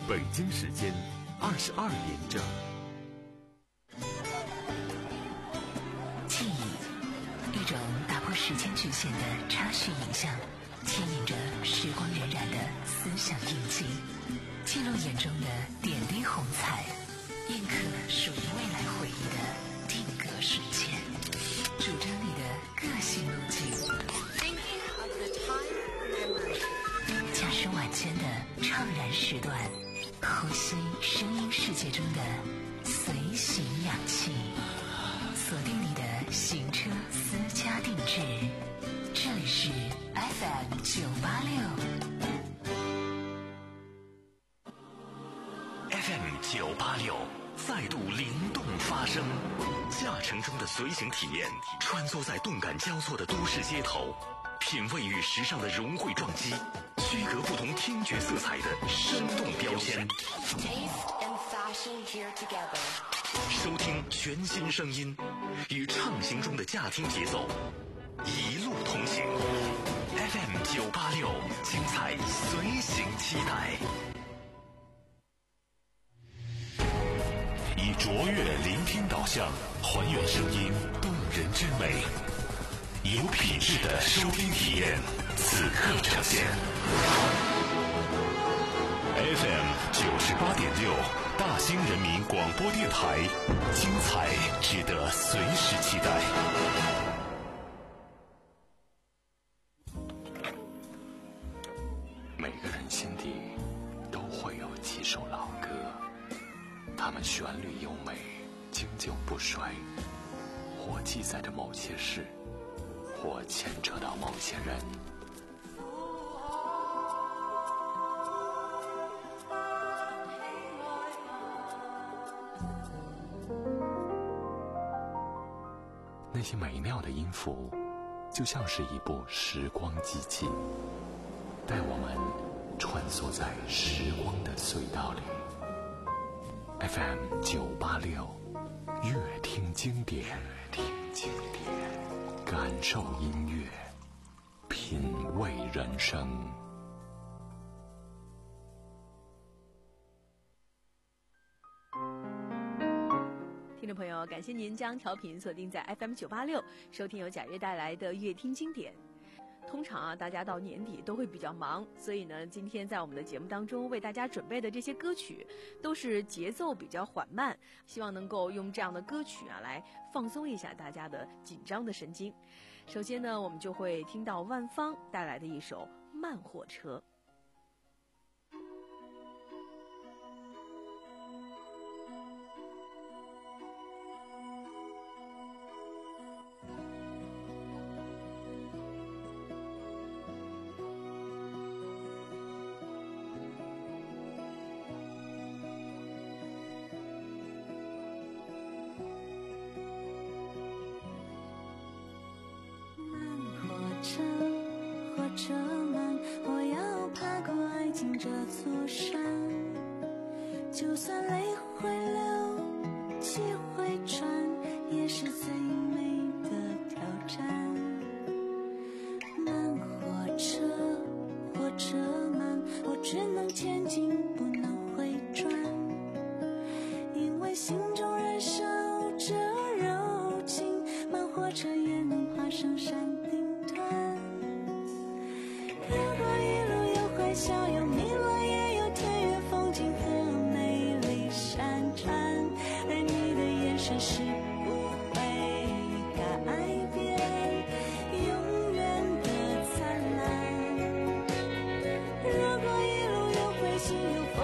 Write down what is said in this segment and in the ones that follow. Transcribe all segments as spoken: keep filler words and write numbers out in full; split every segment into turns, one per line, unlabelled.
北京时间二十二点整。
记忆，一种打破时间局限的插叙影像，牵引着时光荏苒的思想印记，记录眼中的点滴红彩，印刻属于未来回忆的定格瞬间，主张你的个性路径。驾驶晚间的怅然时段，呼吸声音世界中的随行氧气，锁定你的行车私家定制。这里是 F M 九八六
F M 九八六再度灵动发声，驾乘中的随行体验，穿梭在动感交错的都市街头，品味与时尚的融汇撞击，区隔不同听觉色彩的生动标签。收听全新声音，与畅行中的驾听节奏，一路同行。F M 九八六，精彩随行期待。
以卓越聆听导向，还原声音动人之美，有品质的收听体验，此刻呈现。F M 九十八点六，大兴人民广播电台，精彩值得随时期待。
每个人心底都会有几首老歌，它们旋律优美，经久不衰，或记载着某些事，或牵扯到某些人。那些美妙的音符，就像是一部时光机器，带我们穿梭在时光的隧道里。F M 九八六，乐听经典，乐听经典，感受音乐，品味人生。
听众朋友，感谢您将调频锁定在 F M 九八六，收听由贾悦带来的乐听经典。通常啊，大家到年底都会比较忙，所以呢，今天在我们的节目当中为大家准备的这些歌曲都是节奏比较缓慢，希望能够用这样的歌曲啊来放松一下大家的紧张的神经。首先呢，我们就会听到万芳带来的一首《慢火车》。
这座山，就算泪会流，气会喘，也是最美的挑战。慢火车，火车慢，我只能前进，不能回转，因为心中燃烧着柔情，慢火车也能爬上山顶端。如果一路有欢笑，有迷乱，也有田园风景和美丽山川，而你的眼神是不会改变，永远的灿烂。如果一路有灰心有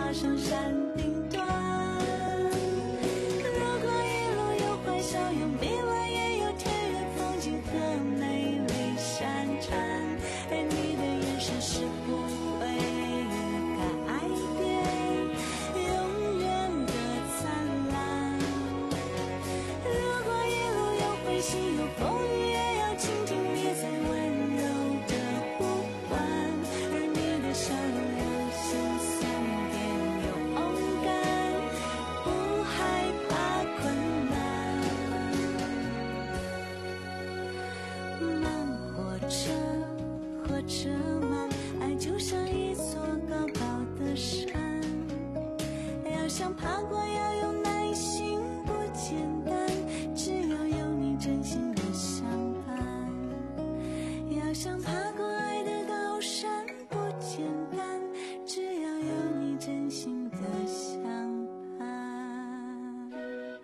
爬上山顶端。如果一路有欢笑有迷惘，也有田园风景和美丽山川，而你的眼神是不会改变永远的灿烂。如果一路有欢喜有风雨，也要倾听你最温柔的呼唤，而你的笑容有心酸点有勇敢，不害怕困难。慢火车，火车慢，爱就像一座高高的山，要想爬过要有耐心，不简单，只要有你真心的相伴。要想爬过爱的高山，不简单，只要有你真心的相伴。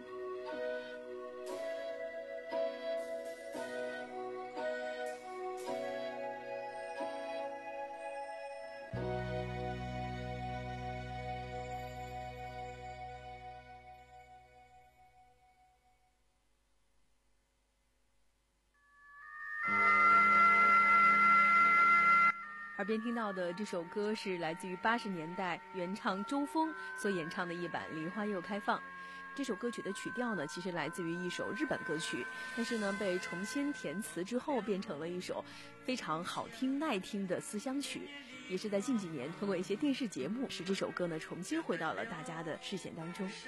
耳边听到的这首歌是来自于八十年代原唱周峰所演唱的一版《梨花又开放》。这首歌曲的曲调呢，其实来自于一首日本歌曲，但是呢，被重新填词之后，变成了一首非常好听耐听的思乡曲。也是在近几年，通过一些电视节目，使这首歌呢重新回到了大家的视线当中。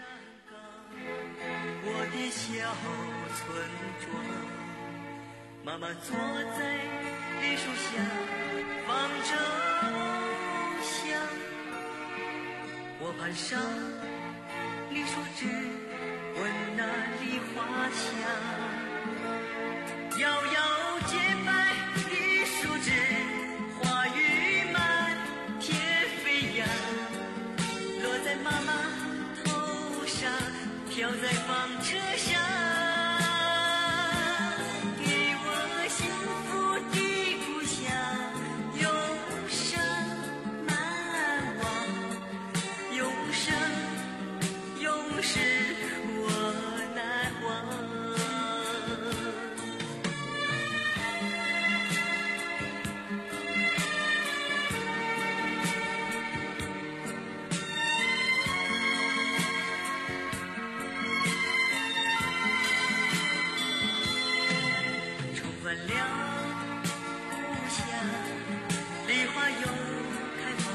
我的小村庄，妈妈坐在梨树下放着香，我攀上梨树枝，闻那梨花香，摇摇洁白的树枝，花雨满天飞扬，落在妈妈头上，飘在房车上，给我幸福的故乡，永生难忘，永生永世我难忘。重返了故乡，梨花又开放，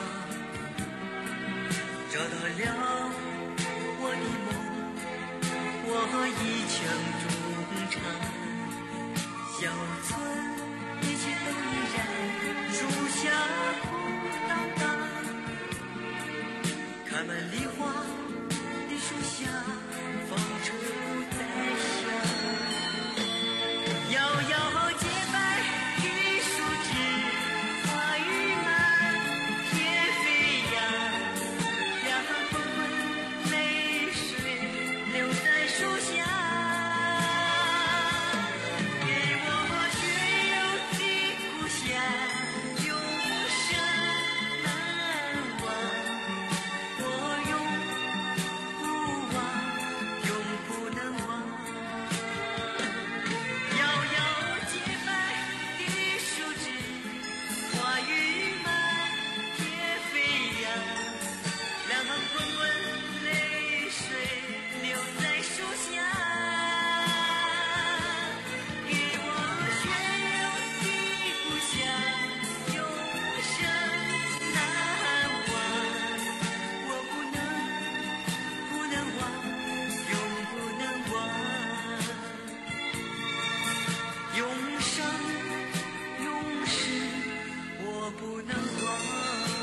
找到了我的梦，我一腔衷肠。小村一切都依然，树下空荡荡，开满梨花的树下，放车在响。摇摇洁白的树枝，花雨满天飞扬，两行滚滚泪水流在树下，给我学友的故乡，永生难忘，我永不忘，永不能忘。摇摇洁白的树枝，花雨满天飞扬，两行滚滚泪水流在树下，给我学友的故乡，永生难忘，我不能不能忘，永不能忘。永生永世我不能忘。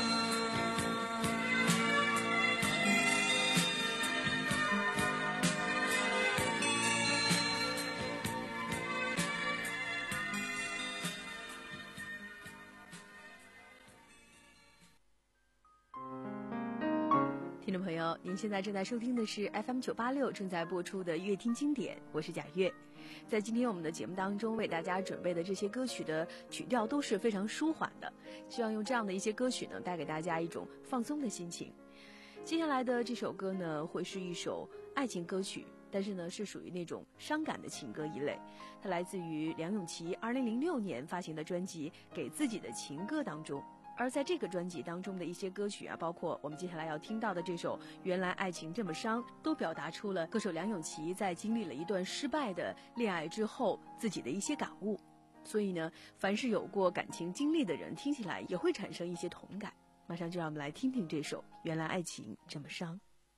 听众朋友，您现在正在收听的是 F M 九八六正在播出的乐听经典，我是贾月。在今天我们的节目当中，为大家准备的这些歌曲的曲调都是非常舒缓的，希望用这样的一些歌曲呢，带给大家一种放松的心情。 接下来的这首歌呢，会是一首爱情歌曲，但是呢是属于那种伤感的情歌一类。它来自于梁咏琪二零零六年发行的专辑《给自己的情歌》当中。而在这个专辑当中的一些歌曲啊，包括我们接下来要听到的这首《原来爱情这么伤》，都表达出了歌手梁咏琪在经历了一段失败的恋爱之后自己的一些感悟。所以呢，凡是有过感情经历的人，听起来也会产生一些同感。马上就让我们来听听这首《原来爱情这么伤》。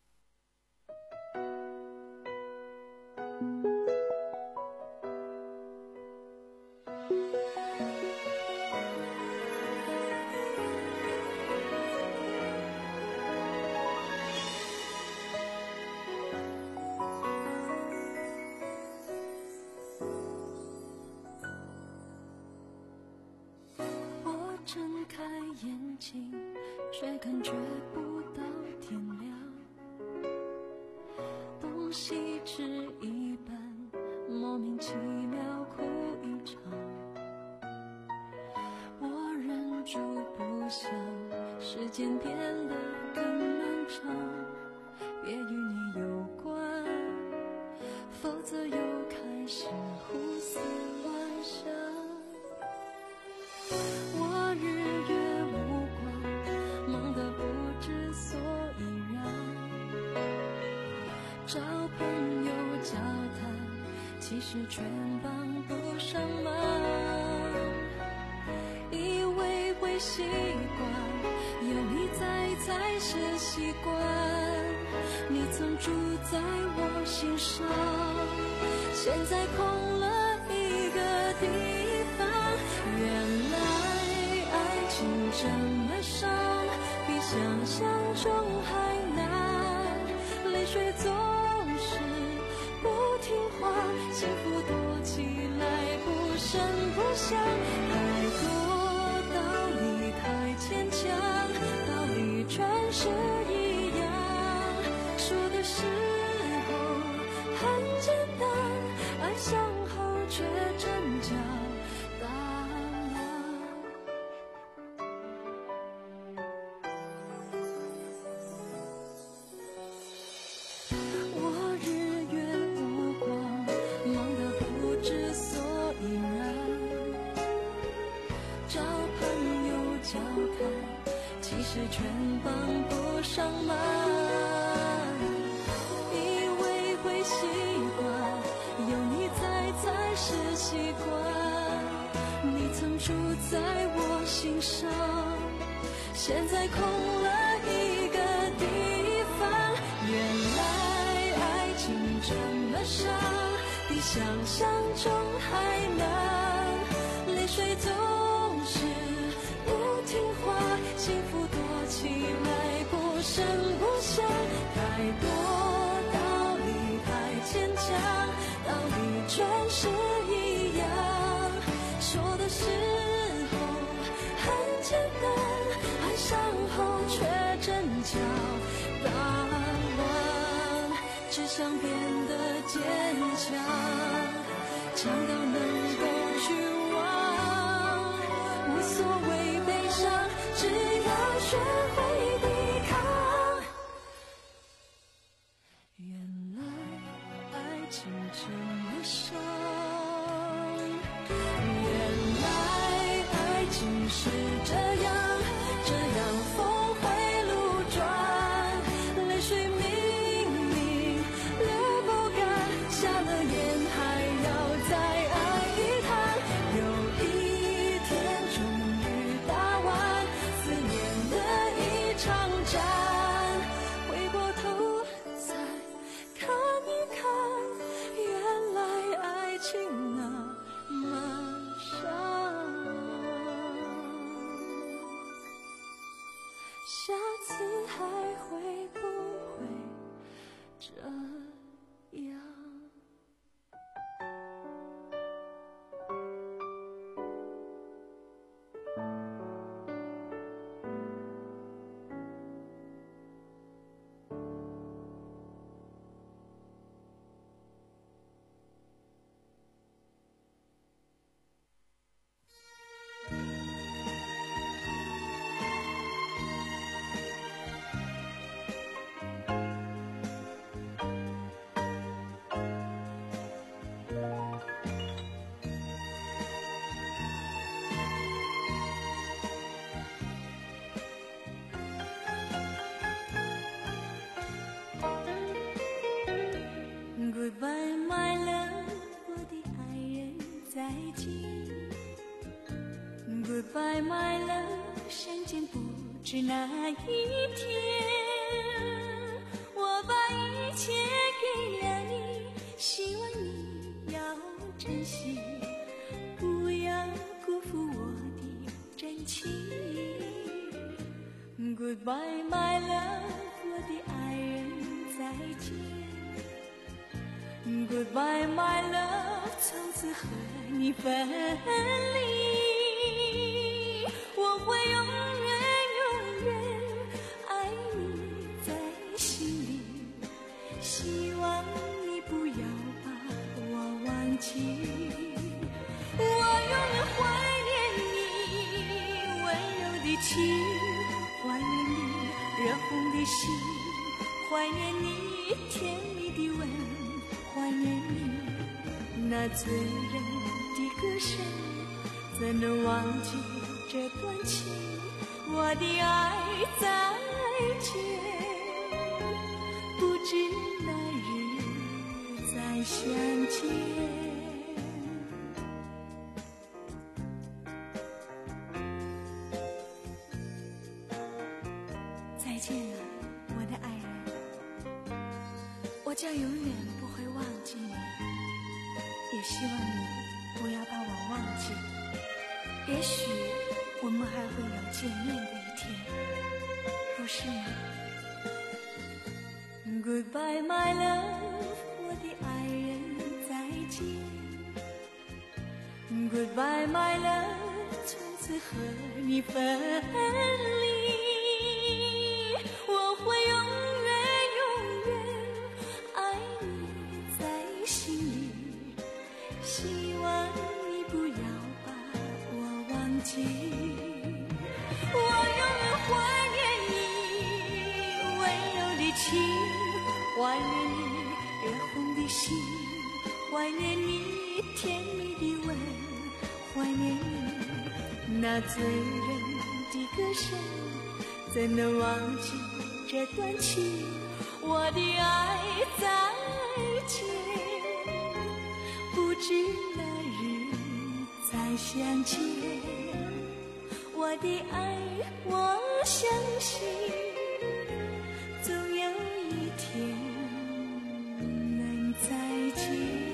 睁开眼睛，却感觉不到天亮，东西吃一半，莫名其妙哭一场，我忍住不想，时间变得更漫长，别与你有关，否则又开始胡思乱想。我日月无光，忙得不知所以然，找朋友交谈，其实全帮不上忙，以为会习惯，有你在才是习惯，你曾住在我心上，现在空了一个地方，原来这么伤，比想象中还难，泪水总是不听话，幸福躲起来不声不响，太多道理太牵强，道理全是一样，说的时候很简单，爱上后却真叫全帮不上忙，以为会习惯，有你在才是习惯，你曾住在我心上，现在空了一个地方，原来爱情这么伤，比想象中还难，泪水总是不听话，幸福躲起来不声不响，太多道理太牵强，道理全是一样，说的时候很简单，爱上后却真叫大乱，只想变得坚强，强到能够去忘，无所谓悲伤，只要学会抵抗。原来爱情这么伤，原来爱情是这样，这样峰回路转，泪水明明流不干，下了眼还要再爱一趟，有一天终于打完思念的一场战，回过头再看一看，原来爱情那么伤，下次还会不会这样？ Goodbye my love， 相见不知哪一天，我把一切给了你，希望你要珍惜，不要辜负我的真情。Goodbye my love， 我的爱人再见。Goodbye my love， 从此和你分离，我会永远永远爱你在心里，希望你不要把我忘记。我永远怀念你温柔的情，怀念你热红的心，怀念你甜蜜的吻，怀念你那醉人的歌声，怎能忘记这段情？我的爱再见，不知哪日再相见。再见了，我的爱人，我将永远不会忘记你，也希望你不要把我忘记。也许我们还会有见面的一天，不是吗？ Goodbye my love， 我的爱人再见。 Goodbye my love， 从此和你分离，我会永远永远爱你在心里，希望你不要把我忘记。我永远怀念你温柔的情，怀念你热红的心，怀念你甜蜜的吻，怀念你那醉人的歌声，怎能忘记这段情？我的爱再见，不知哪日再相见。我的爱，我相信总有一天能再见。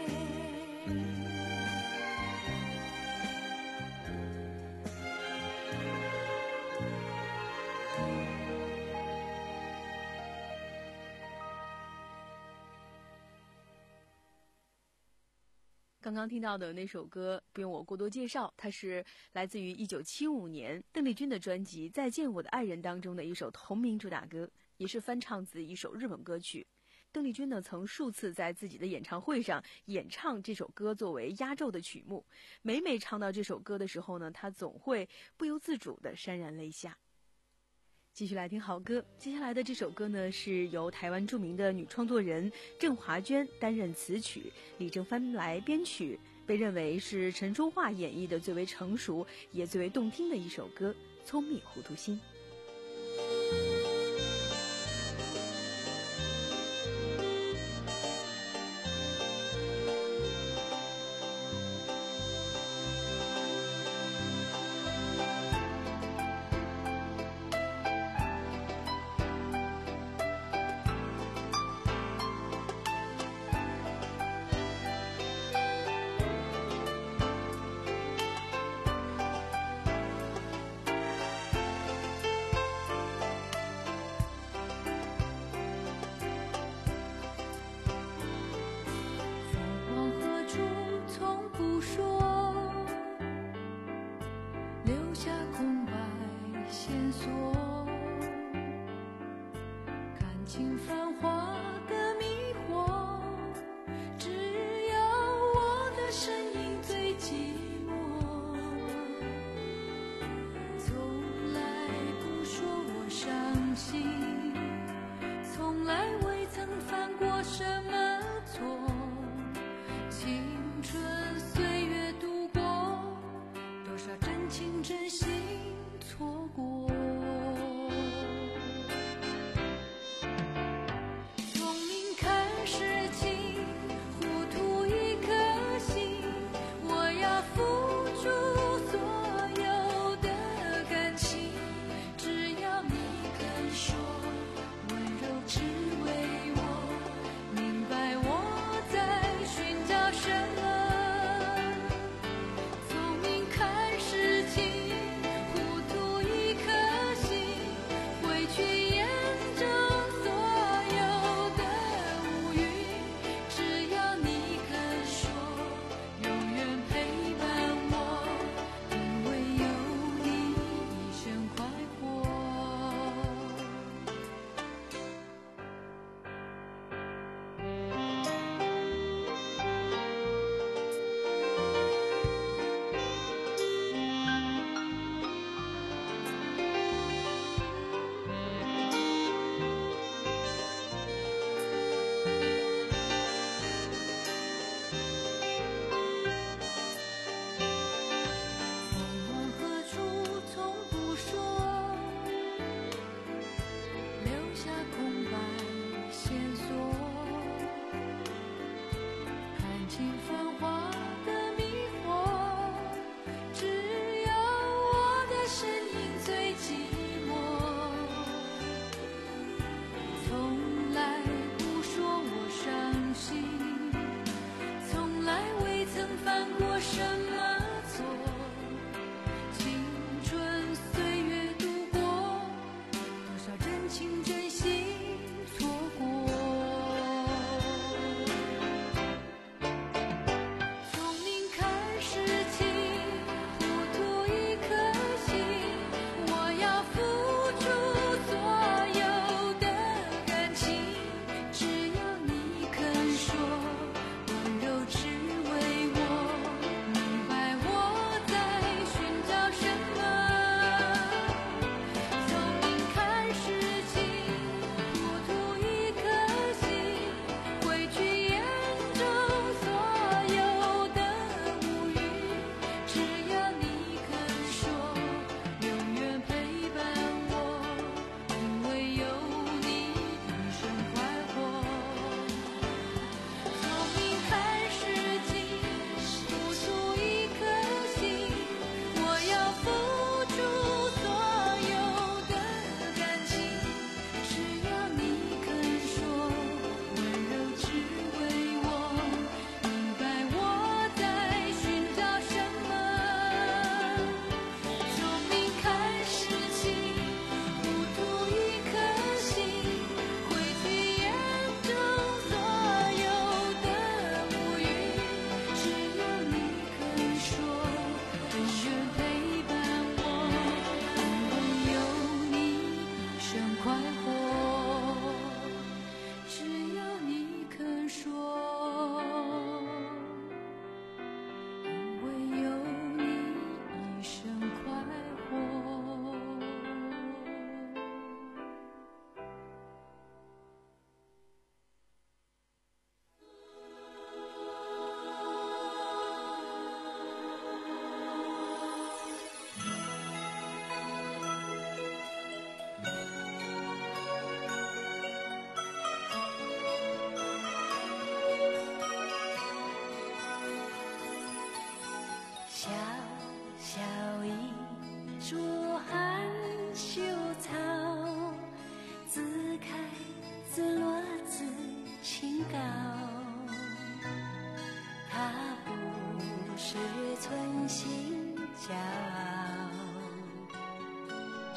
刚刚听到的那首歌不用我过多介绍，它是来自于一九七五年邓丽君的专辑《再见我的爱人》当中的一首同名主打歌，也是翻唱自一首日本歌曲。邓丽君呢曾数次在自己的演唱会上演唱这首歌作为压轴的曲目，每每唱到这首歌的时候呢，她总会不由自主地潸然泪下。继续来听好歌，接下来的这首歌呢是由台湾著名的女创作人郑华娟担任词曲，李正帆来编曲，被认为是陈淑桦演绎的最为成熟也最为动听的一首歌《聪明糊涂心》。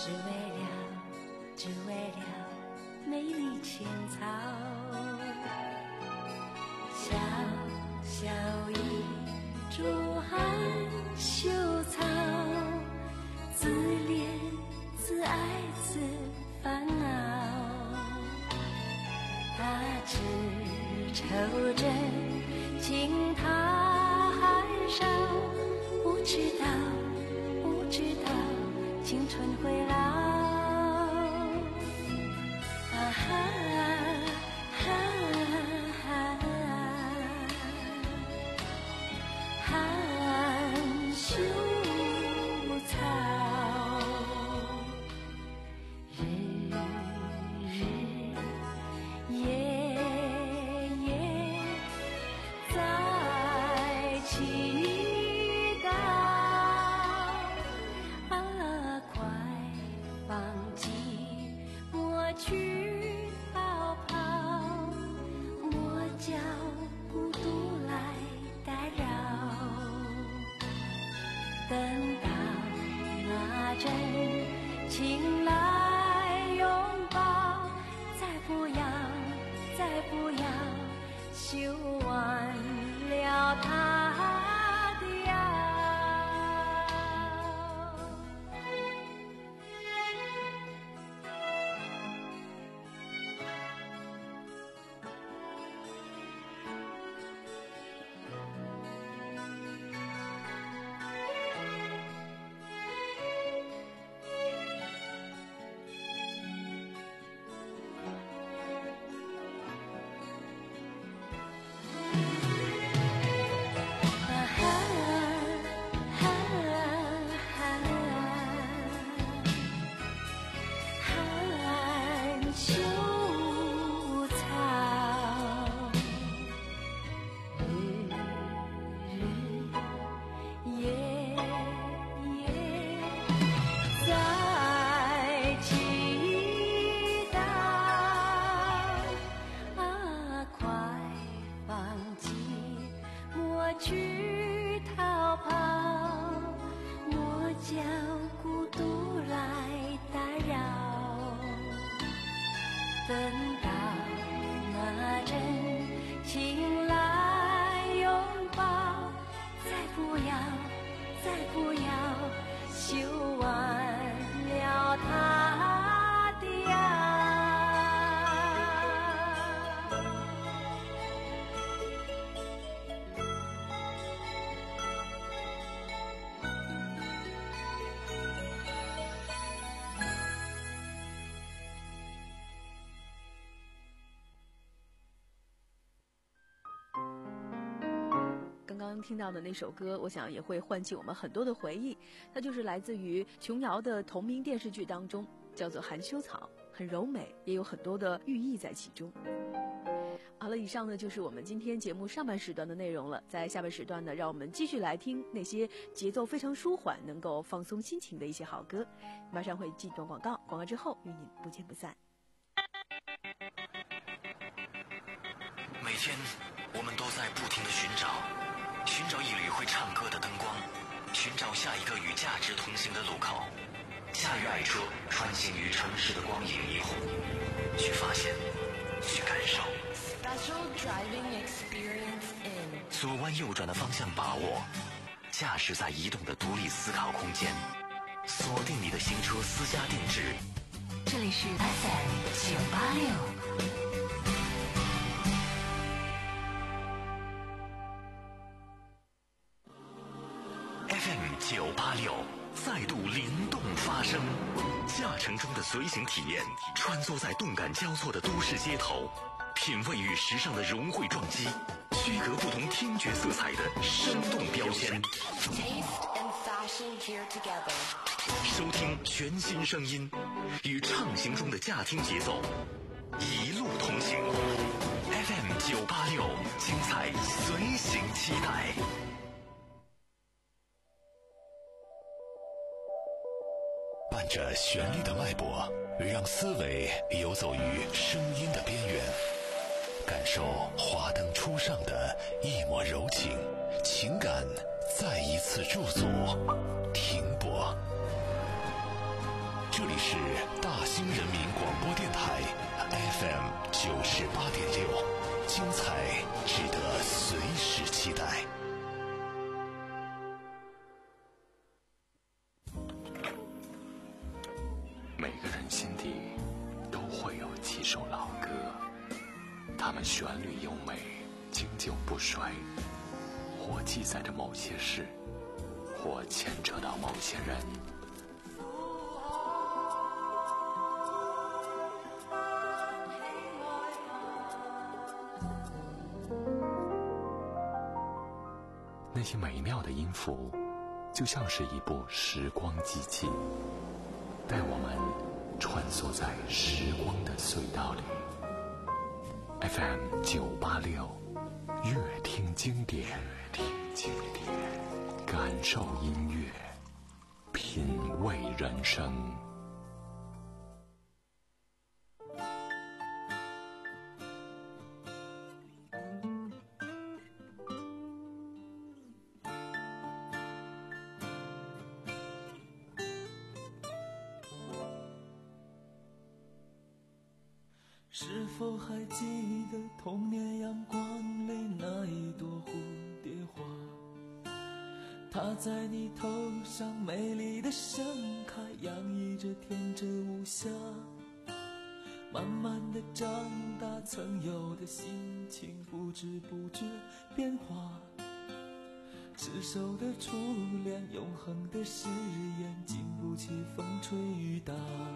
只为了，只为了美丽青草。小小一株含羞草，自怜自爱自烦恼。他只抽着青苔上，不知道，不知道青春会老。啊哈哈哈，含羞草，日日夜夜在祈祷。啊，快放弃抹去泡泡，莫叫孤独来打扰。等到那阵情来拥抱，再不要，再不要修完了它的腰。去逃跑，莫叫孤独来打扰。等到那阵情来拥抱，再不要，再不要修完了它的腰。
刚刚听到的那首歌，我想也会唤起我们很多的回忆。它就是来自于琼瑶的同名电视剧当中，叫做《含羞草》，很柔美，也有很多的寓意在其中。好了，以上呢就是我们今天节目上半时段的内容了。在下半时段呢，让我们继续来听那些节奏非常舒缓、能够放松心情的一些好歌。马上会进段广告，广告之后与您不见不散。
每天我们都在不停地寻找，寻找一缕会唱歌的灯光，寻找下一个与价值同行的路口。驾驭爱车，穿行于城市的光影霓虹，去发现，去感受。
Special driving experience in
左弯右转的方向把握，驾驶在移动的独立思考空间，锁定你的新车私家定制。
这里是 F M 九八六。
F M 九八六再度灵动发声，驾乘中的随行体验，穿梭在动感交错的都市街头，品味与时尚的融汇撞击，区隔不同听觉色彩的生动标签。
Taste and fashion here together。
收听全新声音，与畅行中的驾听节奏，一路同行。F M 九八六，精彩随行期待。
伴着旋律的脉搏，让思维游走于声音的边缘，感受华灯初上的一抹柔情，情感再一次驻足停泊。这这里是大兴人民广播电台 F M 九十八点六，精彩值得随时期待。
每个人心底都会有几首老歌，它们旋律优美，经久不衰，或记载着某些事，或牵扯到某些人。那些美妙的音符，就像是一部时光机器，带我们穿梭在时光的隧道里。F M 九八六，乐听经典，乐听经典，感受音乐，品味人生。
是否还记得童年阳光里那一朵蝴蝶花？它在你头上美丽的盛开，洋溢着天真无瑕。慢慢的长大，曾有的心情不知不觉变化。执手的初恋，永恒的誓言，经不起风吹雨打。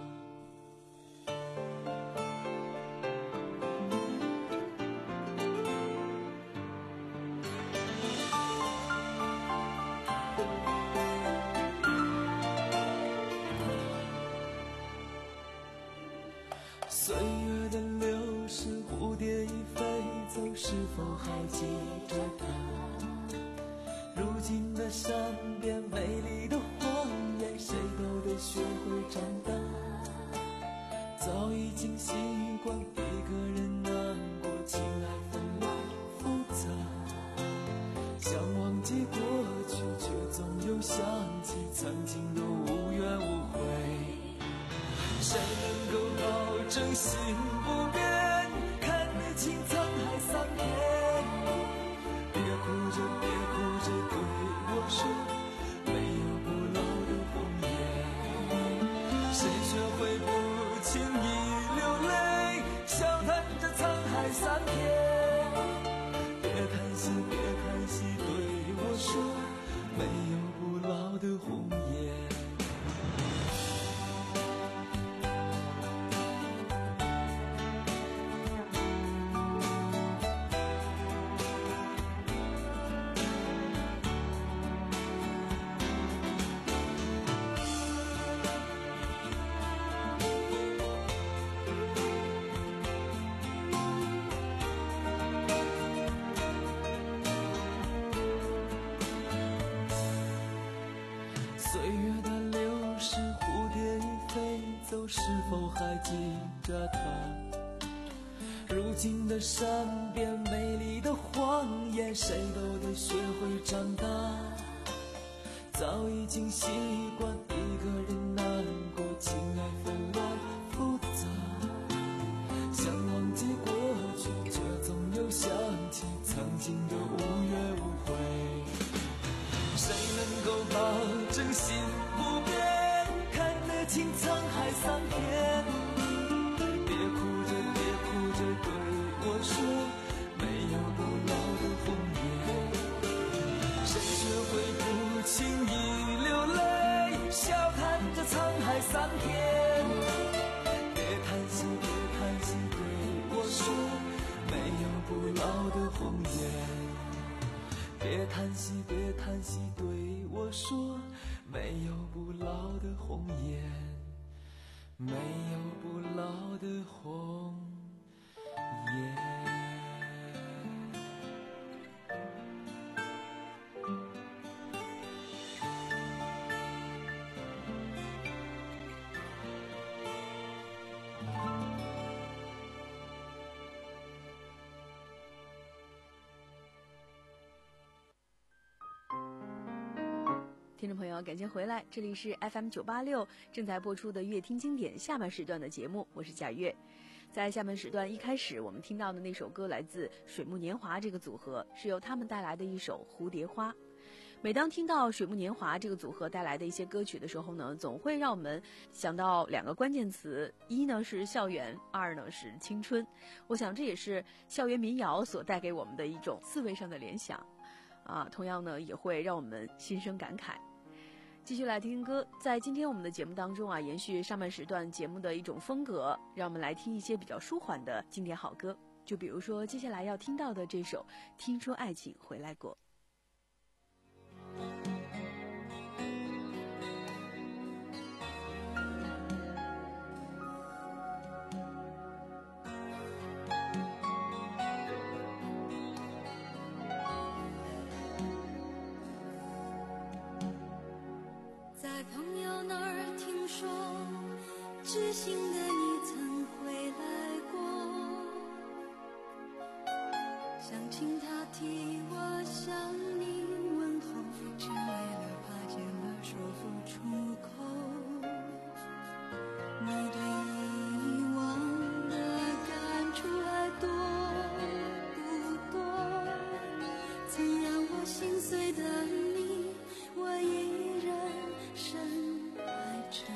岁月的流逝，蝴蝶已飞走，是否还记着它？如今的山边美丽的荒野，谁都得学会长大。早已经习惯一个人难过，情爱纷乱复杂。想忘记过去，却总又想起曾经的无怨无悔。谁能够保证心不变，看得清沧海桑田？别哭着别哭着对我说，没有不老的红颜。谁学会不轻易流泪，笑谈着沧海桑田？别叹息别叹息对我说，没有不老的红颜。岁月的流逝，蝴蝶已飞走，是否还记着它？如今的山边美丽的荒野，谁都得学会长大。早已经习惯一个人难过，情爱纷乱复杂。想忘记过去，却总又想起曾经的无怨无悔。谁能够保证心不变，看得清沧海桑田？别哭着别哭着对我说，没有不老的红颜。谁学会不轻易流泪，笑谈着沧海桑田？
听众朋友，感谢回来，这里是 F M 九八六正在播出的乐听经典下半时段的节目，我是贾月。在下半时段一开始我们听到的那首歌来自水木年华这个组合，是由他们带来的一首蝴蝶花。每当听到水木年华这个组合带来的一些歌曲的时候呢，总会让我们想到两个关键词，一呢是校园，二呢是青春。我想这也是校园民谣所带给我们的一种思维上的联想啊，同样呢也会让我们心生感慨。继续来听听歌，在今天我们的节目当中啊，延续上半时段节目的一种风格，让我们来听一些比较舒缓的经典好歌，就比如说接下来要听到的这首《听说爱情回来过》。
在朋友那儿听说，知心的你曾回来过，想请他替我向你问候，只为了怕见了说不出口。你对以往的感触还多不多？曾让我心碎的你，我依然深爱着。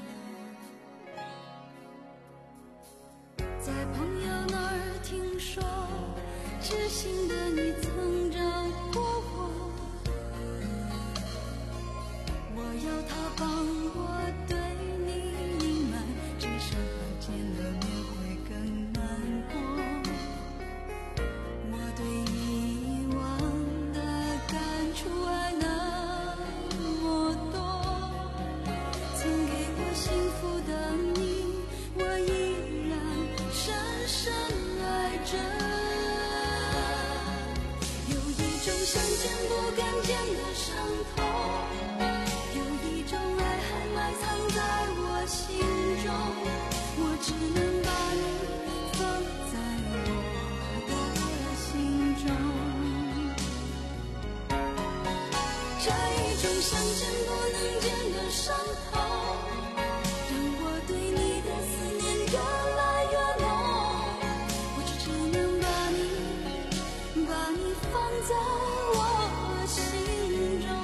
在朋友那儿听说，知心的你曾找过我，我要他帮我对你隐瞒，至少他见了面会更难过。我对以往的感触还那么多，曾给我幸福的你，我依然深深爱着。有一种想见不敢见的伤痛，有一种爱还埋藏在我心中，我只能把你放在我的心中。这一种想见不能见的伤痛，让我对你的思念越来越浓，我只只能把你把你放在我心中。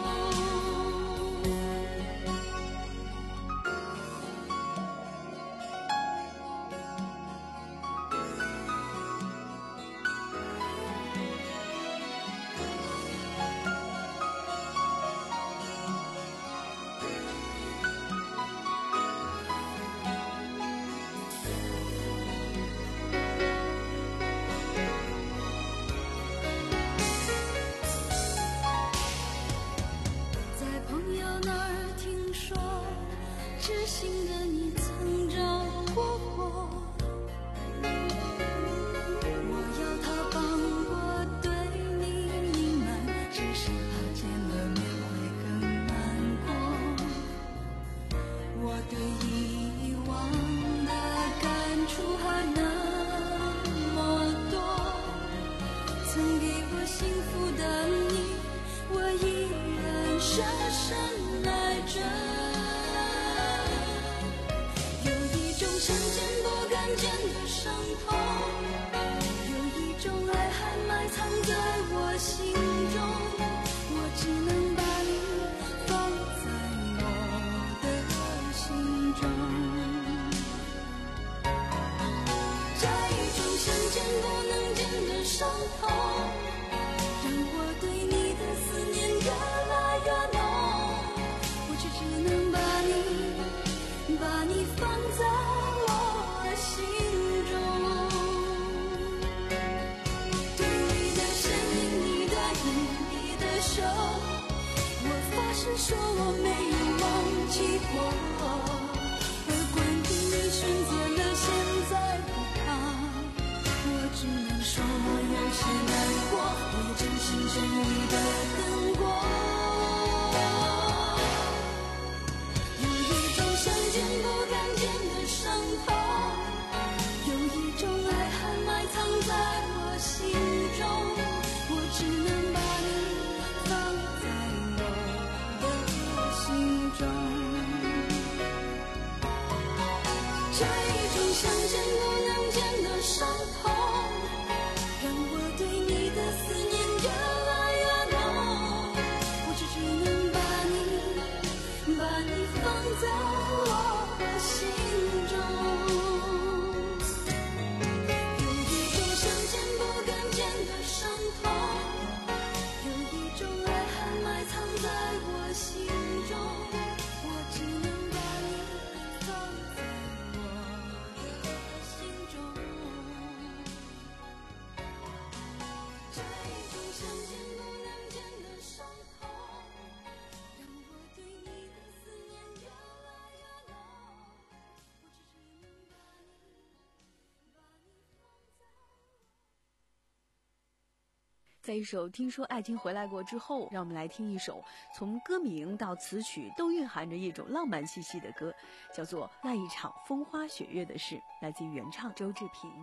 在朋友那儿听说，知心的你曾找过我，我要他帮我对你隐瞒，只是怕见了面会更难过。我对以往的感触还那么多，曾给我幸福的你，我依然深深爱着。有一种想见不敢见的伤痛，有一种爱还埋藏在我心中，我只能把你放在我的心中。这一种想见不能见的伤痛，让我对你的思念越来越浓，我却只能把你把你放在我心中。对你的身影，你的影，你的手，我发誓说我没有忘记过。而关于你选择了现在不怕，我只能说我有些难这一种想见不能见的伤痛，让我对你的思念越来越浓。我只能把你，把你放在我心中。有一种想见不敢见的伤痛，有一种爱还埋藏在我心中。我只能把你放在我的心中。这一种想见不能见的伤痛，让我对你的思念越来越浓。我只能把你，把你放在。
在一首《听说爱情回来过》之后，让我们来听一首从歌名到词曲都蕴含着一种浪漫气息的歌，叫做《那一场风花雪月的事》，来自于原唱周志平。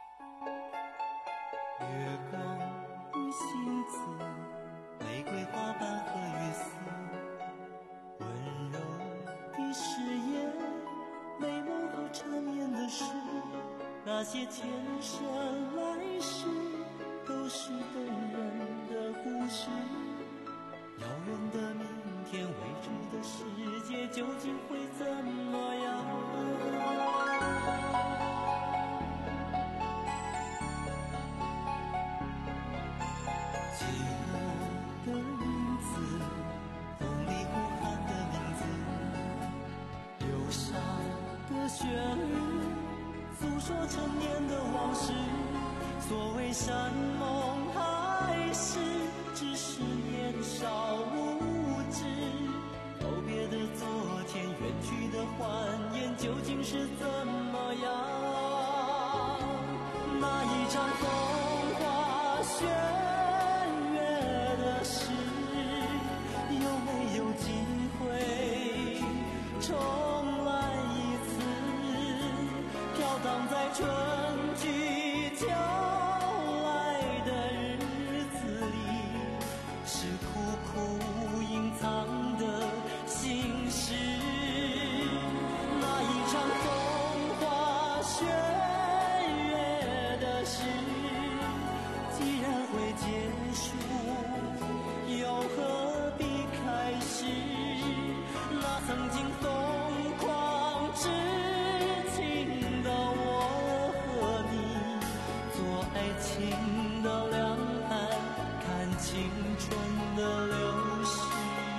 月光与星子，玫瑰花瓣和雨丝，温柔的誓言，美梦和缠绵的事，那些前生来世都是动人的故事。遥远的明天，未知的世界究竟会怎么样？饥饿的影子，风里呼喊的名字，忧伤的旋律，诉说陈年的往事。所谓山盟海誓，只是年少无知。告别的昨天，远去的欢颜，究竟是怎么样？那一场风花雪月的事，有没有机会重来一次？飘荡在春去秋来的日子里，是苦苦隐藏的心事。那一场风花雪月的事，既然会结束，又何必开始？那曾经疯狂痴情的我和你，做爱情的两岸，看青春的流逝。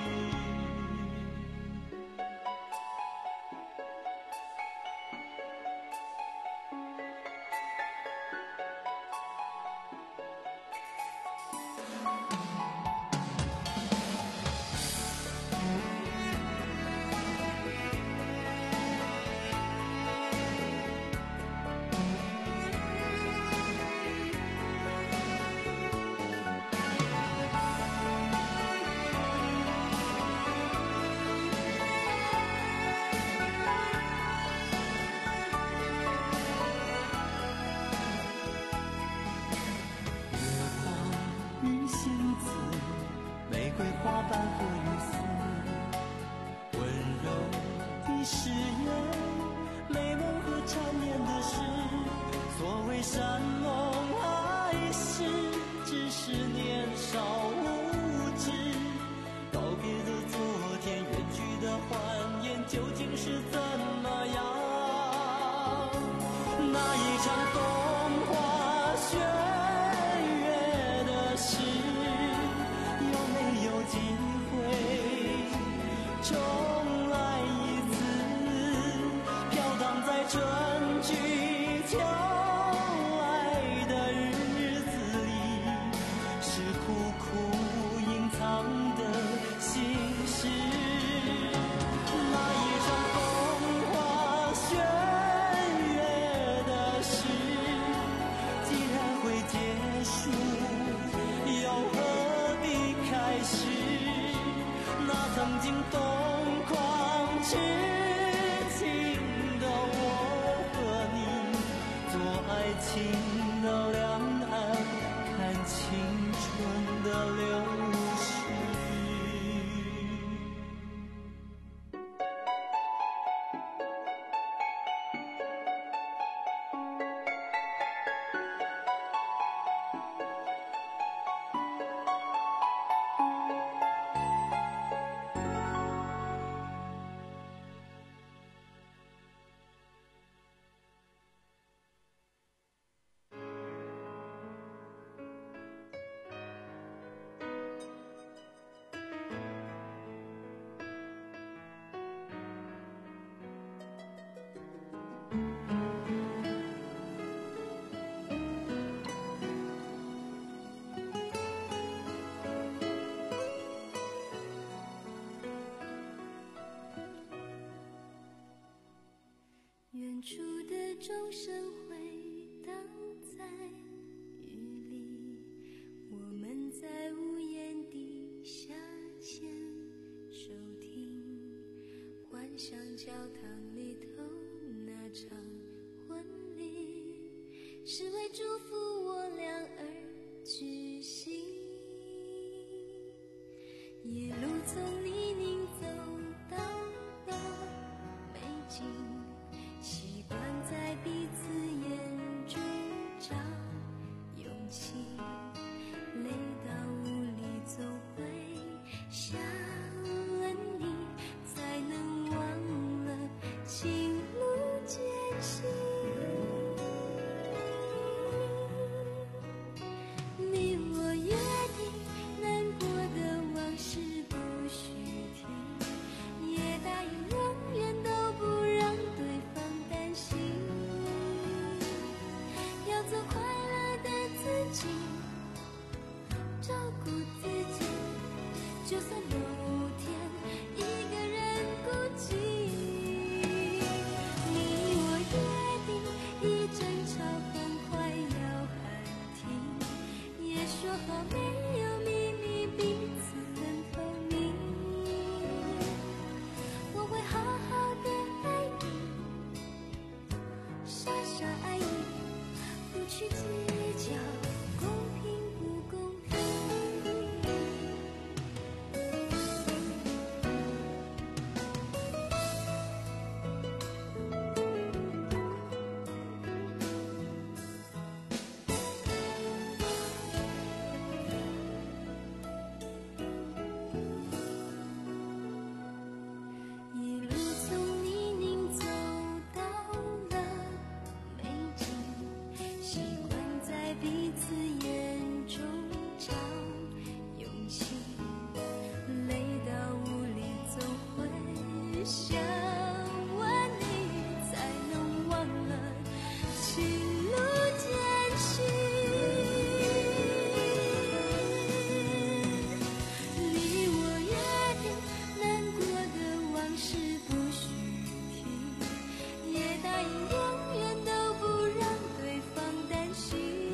玫瑰花瓣和雨丝，温柔的誓言，美梦和缠绵的事。所谓山盟海誓，只是年少无知。告别的昨天，远去的欢颜，究竟是怎么样？那一场风花雪月的事，有没有机会重来一次？飘荡在春去秋来的日子里，是苦苦隐藏的心事。那一场风花雪月的事，既然会结束，又何必开始？那曾经疯狂痴情的我和你，做
远处的钟声回荡在雨里，我们在屋檐底下牵手听，幻想教堂里头那场婚礼是为祝福我俩而举行。夜路从泥泞走到了美景，习惯在彼此眼中找勇气，累到无力走回想了你，才能忘了情路艰辛。你我约定难过的往事不许提，也答应永远都不让对方担心，要做快乐的自己，照顾自己，就算某天一个人孤寂。你我约定一争吵很快要喊停，也说好没有秘密，彼此很透明。我会好好的爱你，傻傻爱你，不去计较公平不公平。一路从泥泞走到了美景，习惯在彼此眼中找勇气，累到无力走回想完你，才能忘了情路艰辛。你我约定难过的往事不许提，也答应永远都不让对方担心，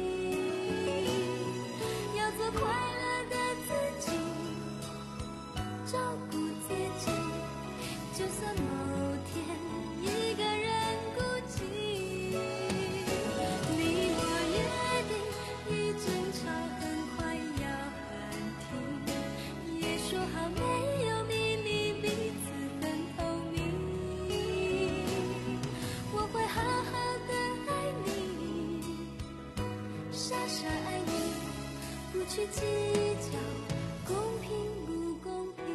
要做快乐的自己，照顾自己，就算某天一个人孤寂。你我约定一争吵很快要喊停，也说好没有秘密，彼此很透明。我会好好的爱你，傻傻爱你，不去计较公平不公平。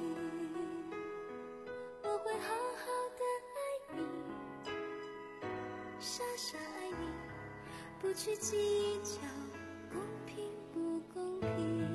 我会好好的爱你，傻傻爱你，不去计较公平不公平。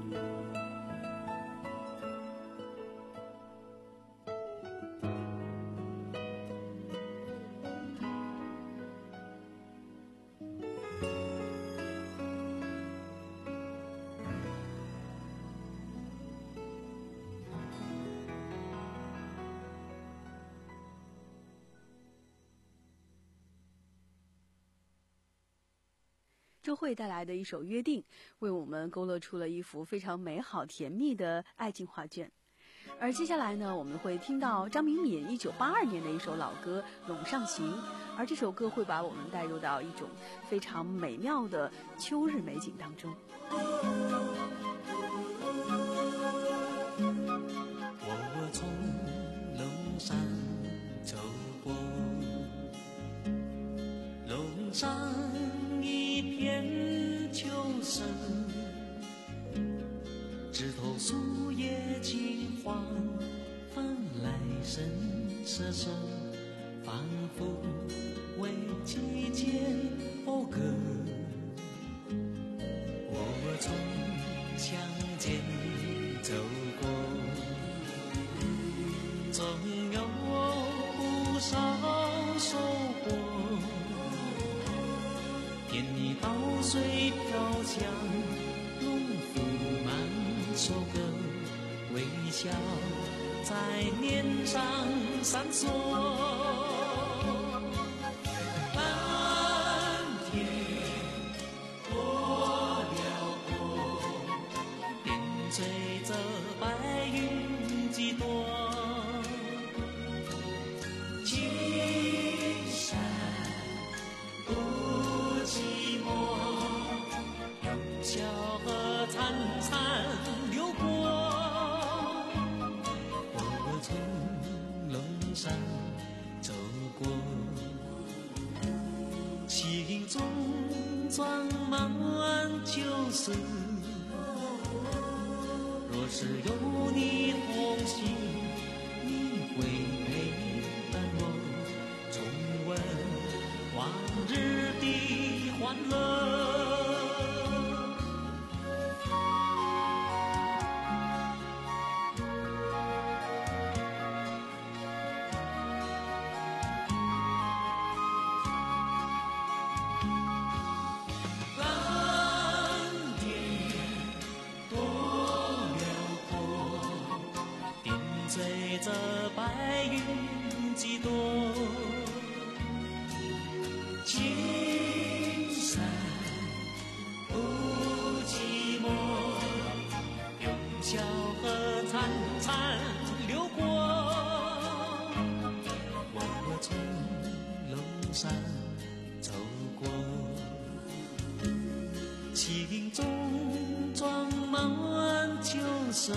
周蕙带来的一首《约定》，为我们勾勒出了一幅非常美好甜蜜的爱情画卷。而接下来呢，我们会听到张明敏一九八二年的一首老歌《陇上行》，而这首歌会把我们带入到一种非常美妙的秋日美景当中。
我从陇上走过，陇上一片秋色，枝头树叶金黄，翻来深色手，仿佛为季节讴歌。我从乡间走过，总有不少收获，田里稻穗飘香，农夫满收割，微笑在脸上闪烁。 装满旧事。若是有你同行，你会陪伴我重温往日的欢乐。情中装满旧事，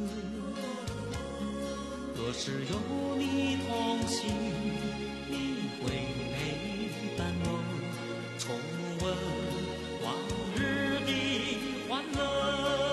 若是有你同行，你会陪伴我重温往日的欢乐。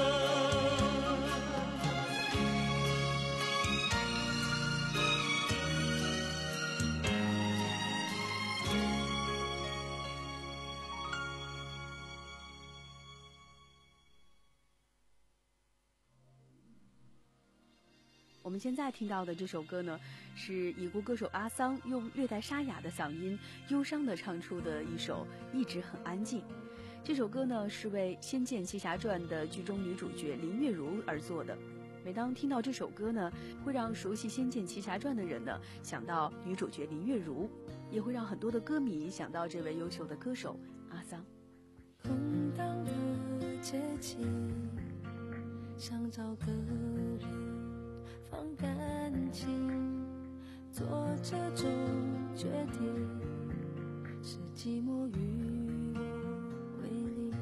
我们现在听到的这首歌呢，是已故歌手阿桑用略带沙哑的嗓音忧伤地唱出的一首《一直很安静》。这首歌呢是为《仙剑奇侠传》的剧中女主角林月如而作的。每当听到这首歌呢，会让熟悉《仙剑奇侠传》的人呢想到女主角林月如，也会让很多的歌迷想到这位优秀的歌手阿桑。
空荡的街景，想找个人放感情，做这种决定是寂寞与我为邻。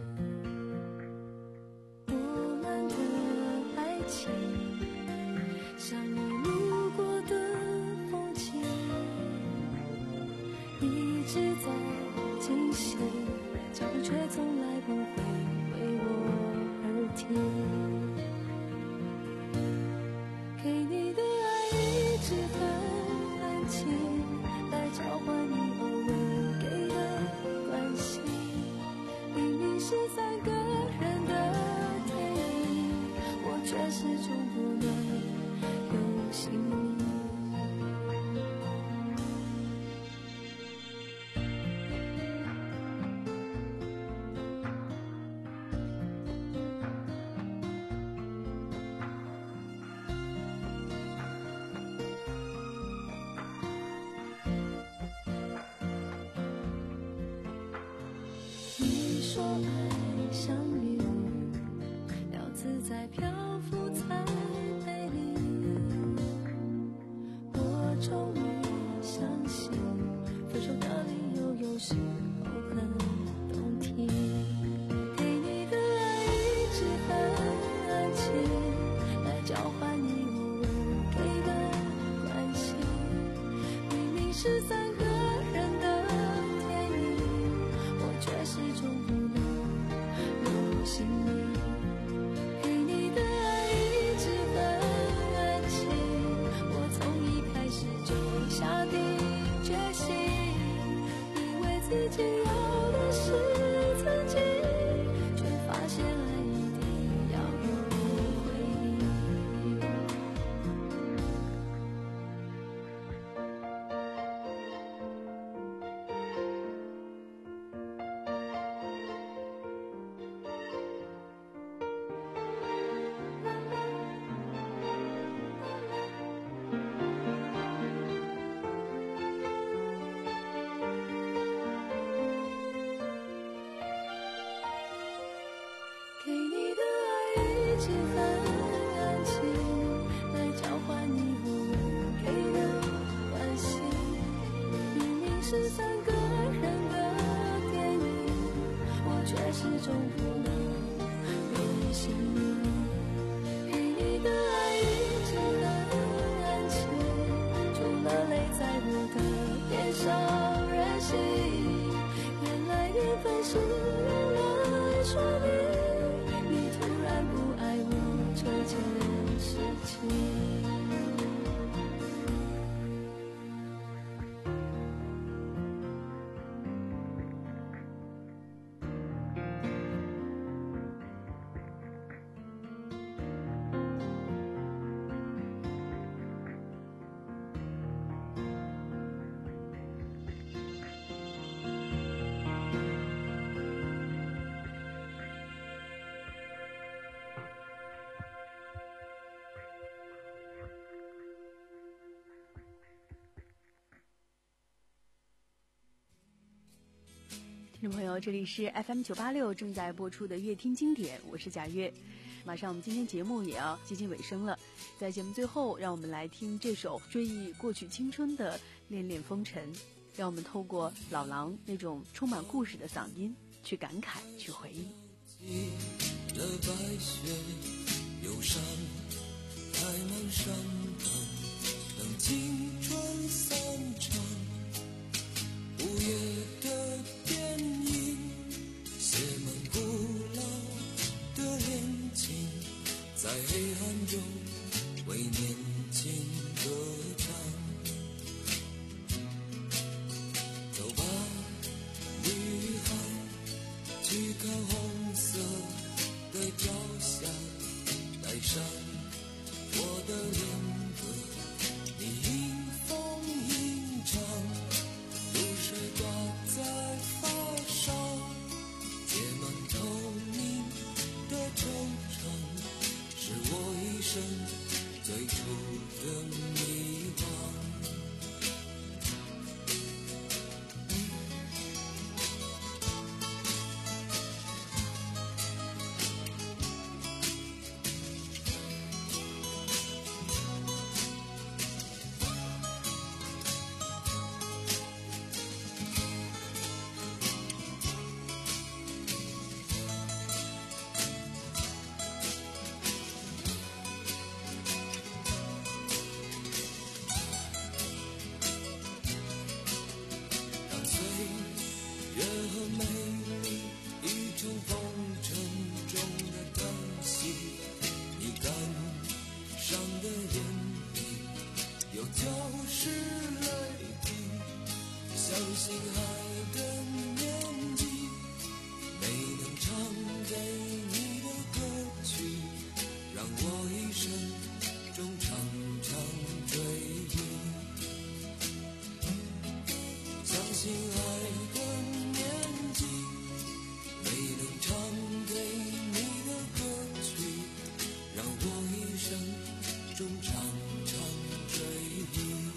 我们的爱情像你路过的风景，一直在进行，脚步却从来不会为我而停。给你的爱一直很安静，来交换你偶尔给的关心。明明是三个人的电影，我却始终不能有姓名。说爱像雨，要自在漂浮才美丽。我终于相信，分手的理由有时候很动听。给你的爱一直很安静，来交换你偶尔给的关心。明明是三个人的电影，我却始终不能有姓名。给你的爱一直很安静，我从一开始就下定决心，以为自己要的是曾经，却发现爱一定要有回忆。给你的爱一直很安静，来交换你偶尔给的关心。明明是三个人的电影，我却始终不能有姓名。给你的爱一直很安静，除了泪在我的脸上任性。原来缘分是
听众朋友，这里是 F M 九八六正在播出的乐听经典，我是贾月。马上我们今天节目也要接近尾声了，在节目最后，让我们来听这首追忆过去青春的《恋恋风尘》，让我们透过老狼那种充满故事的嗓音去感慨，去回忆。
了白雪，忧伤开满山岗，等青春散场。午夜的电影写满古老的恋情，在黑暗中为年轻歌唱。走吧，女孩，去看红色的朝霞，带上我的恋歌，你迎风吟唱，露水挂在发梢，结满透明的惆怅，是我一生最初的迷惘。月和美丽已成风尘中的叹息，你感伤的眼里有旧时泪滴，相信爱的年纪，没能唱给你的歌曲，让我一生中常常追忆。相信爱的年纪，没能唱给你的歌曲，让我一生中常常追忆。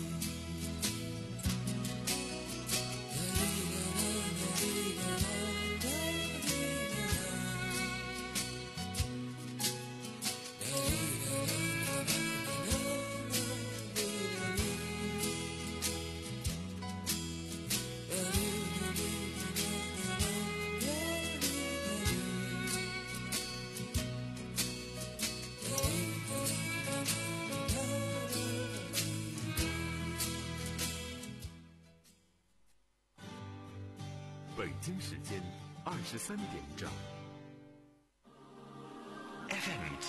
北京时间二十三点整。
F M